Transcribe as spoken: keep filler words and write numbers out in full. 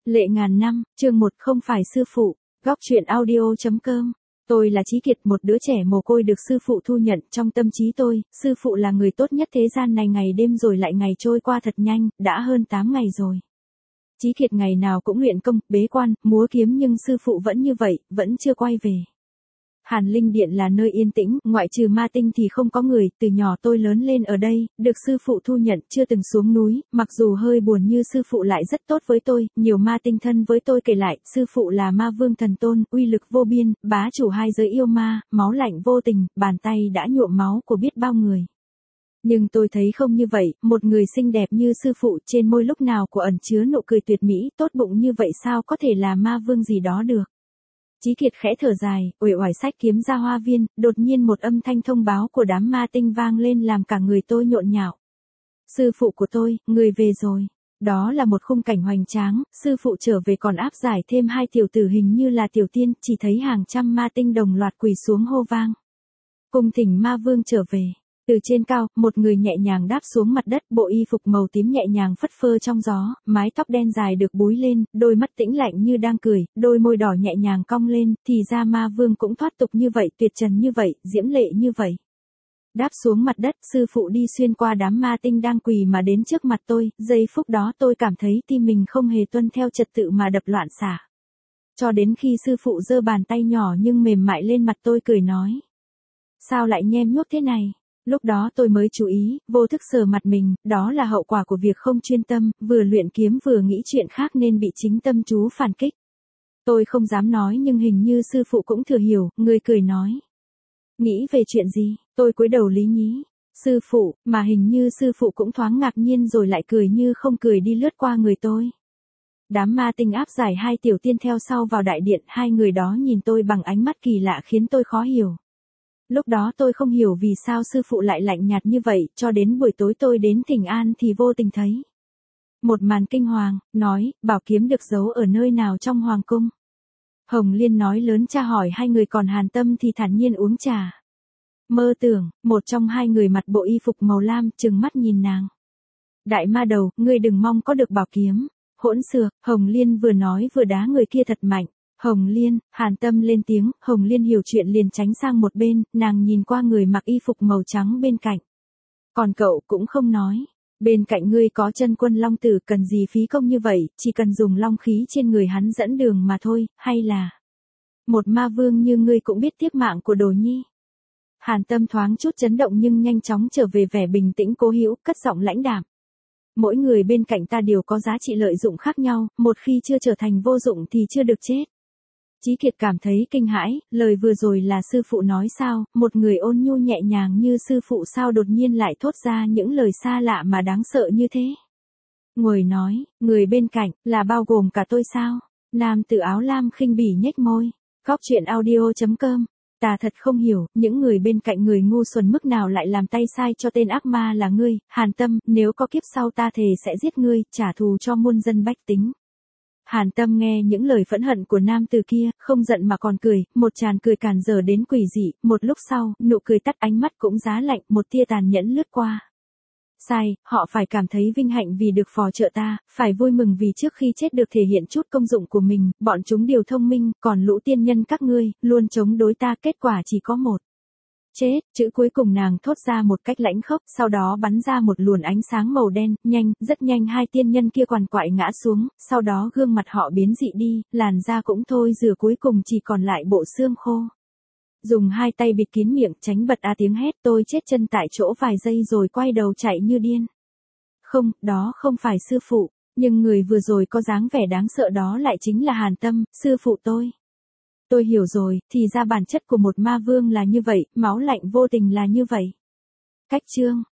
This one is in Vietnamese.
Lệ ngàn năm, chương một không phải sư phụ, góc truyện audio chấm com. Tôi là Chí Kiệt, một đứa trẻ mồ côi được sư phụ thu nhận. Trong tâm trí tôi, sư phụ là người tốt nhất thế gian này. Ngày đêm rồi lại ngày trôi qua thật nhanh, đã hơn tám ngày rồi. Chí Kiệt ngày nào cũng luyện công, bế quan, múa kiếm, nhưng sư phụ vẫn như vậy, vẫn chưa quay về. Hàn Linh Điện là nơi yên tĩnh, ngoại trừ ma tinh thì không có người. Từ nhỏ tôi lớn lên ở đây, được sư phụ thu nhận, chưa từng xuống núi. Mặc dù hơi buồn như sư phụ lại rất tốt với tôi. Nhiều ma tinh thân với tôi kể lại, sư phụ là ma vương thần tôn, uy lực vô biên, bá chủ hai giới yêu ma, máu lạnh vô tình, bàn tay đã nhuộm máu của biết bao người. Nhưng tôi thấy không như vậy, một người xinh đẹp như sư phụ, trên môi lúc nào của ẩn chứa nụ cười tuyệt mỹ, tốt bụng như vậy sao có thể là ma vương gì đó được. Chí Kiệt khẽ thở dài, uể oải xách kiếm ra hoa viên, đột nhiên một âm thanh thông báo của đám ma tinh vang lên làm cả người tôi nhộn nhạo. Sư phụ của tôi, người về rồi. Đó là một khung cảnh hoành tráng, sư phụ trở về còn áp giải thêm hai tiểu tử hình như là tiểu tiên, chỉ thấy hàng trăm ma tinh đồng loạt quỳ xuống hô vang. Cung thỉnh ma vương trở về. Từ trên cao, một người nhẹ nhàng đáp xuống mặt đất, bộ y phục màu tím nhẹ nhàng phất phơ trong gió, mái tóc đen dài được búi lên, đôi mắt tĩnh lạnh như đang cười, đôi môi đỏ nhẹ nhàng cong lên, thì ra ma vương cũng thoát tục như vậy, tuyệt trần như vậy, diễm lệ như vậy. Đáp xuống mặt đất, sư phụ đi xuyên qua đám ma tinh đang quỳ mà đến trước mặt tôi, giây phút đó tôi cảm thấy tim mình không hề tuân theo trật tự mà đập loạn xạ. Cho đến khi sư phụ giơ bàn tay nhỏ nhưng mềm mại lên mặt tôi cười nói. Sao lại nhem nhuốc thế này? Lúc đó tôi mới chú ý, vô thức sờ mặt mình, đó là hậu quả của việc không chuyên tâm, vừa luyện kiếm vừa nghĩ chuyện khác nên bị chính tâm chú phản kích. Tôi không dám nói nhưng hình như sư phụ cũng thừa hiểu, người cười nói. Nghĩ về chuyện gì? Tôi cúi đầu lý nhí. Sư phụ, mà hình như sư phụ cũng thoáng ngạc nhiên rồi lại cười như không cười đi lướt qua người tôi. Đám ma tinh áp giải hai tiểu tiên theo sau vào đại điện, hai người đó nhìn tôi bằng ánh mắt kỳ lạ khiến tôi khó hiểu. Lúc đó tôi không hiểu vì sao sư phụ lại lạnh nhạt như vậy, cho đến buổi tối tôi đến Thỉnh An thì vô tình thấy một màn kinh hoàng, nói, bảo kiếm được giấu ở nơi nào trong hoàng cung. Hồng Liên nói lớn tra hỏi hai người, còn Hàn Tâm thì thản nhiên uống trà. Mơ tưởng, một trong hai người mặt bộ y phục màu lam, trừng mắt nhìn nàng. Đại ma đầu, ngươi đừng mong có được bảo kiếm. Hỗn xược, Hồng Liên vừa nói vừa đá người kia thật mạnh. Hồng Liên, Hàn Tâm lên tiếng, Hồng Liên hiểu chuyện liền tránh sang một bên, nàng nhìn qua người mặc y phục màu trắng bên cạnh. Còn cậu cũng không nói, bên cạnh ngươi có chân quân long tử, cần gì phí công như vậy, chỉ cần dùng long khí trên người hắn dẫn đường mà thôi, hay là một ma vương như ngươi cũng biết tiếc mạng của đồ nhi. Hàn Tâm thoáng chút chấn động nhưng nhanh chóng trở về vẻ bình tĩnh cố hữu, cất giọng lãnh đạm. Mỗi người bên cạnh ta đều có giá trị lợi dụng khác nhau, một khi chưa trở thành vô dụng thì chưa được chết. Chí Kiệt cảm thấy kinh hãi, lời vừa rồi là sư phụ nói sao, một người ôn nhu nhẹ nhàng như sư phụ sao đột nhiên lại thốt ra những lời xa lạ mà đáng sợ như thế. Ngồi nói, người bên cạnh, là bao gồm cả tôi sao? Nam tử áo lam khinh bỉ nhếch môi. Góc truyện audio chấm com. Ta thật không hiểu, những người bên cạnh người ngu xuẩn mức nào lại làm tay sai cho tên ác ma là ngươi, Hàn Tâm, nếu có kiếp sau ta thề sẽ giết ngươi, trả thù cho muôn dân bách tính. Hàn Tâm nghe những lời phẫn hận của nam tử kia, không giận mà còn cười, một tràn cười càn dở đến quỷ dị, một lúc sau, nụ cười tắt, ánh mắt cũng giá lạnh, một tia tàn nhẫn lướt qua. Sai, họ phải cảm thấy vinh hạnh vì được phò trợ ta, phải vui mừng vì trước khi chết được thể hiện chút công dụng của mình, bọn chúng đều thông minh, còn lũ tiên nhân các ngươi, luôn chống đối ta, kết quả chỉ có một. Chết, chữ cuối cùng nàng thốt ra một cách lãnh khốc, sau đó bắn ra một luồn ánh sáng màu đen, nhanh, rất nhanh hai tiên nhân kia quằn quại ngã xuống, sau đó gương mặt họ biến dị đi, làn da cũng thôi rửa, cuối cùng chỉ còn lại bộ xương khô. Dùng hai tay bịt kín miệng, tránh bật a tiếng hét, tôi chết chân tại chỗ vài giây rồi quay đầu chạy như điên. Không, đó không phải sư phụ, nhưng người vừa rồi có dáng vẻ đáng sợ đó lại chính là Hàn Tâm, sư phụ tôi. Tôi hiểu rồi, thì ra bản chất của một ma vương là như vậy, máu lạnh vô tình là như vậy. Cách chương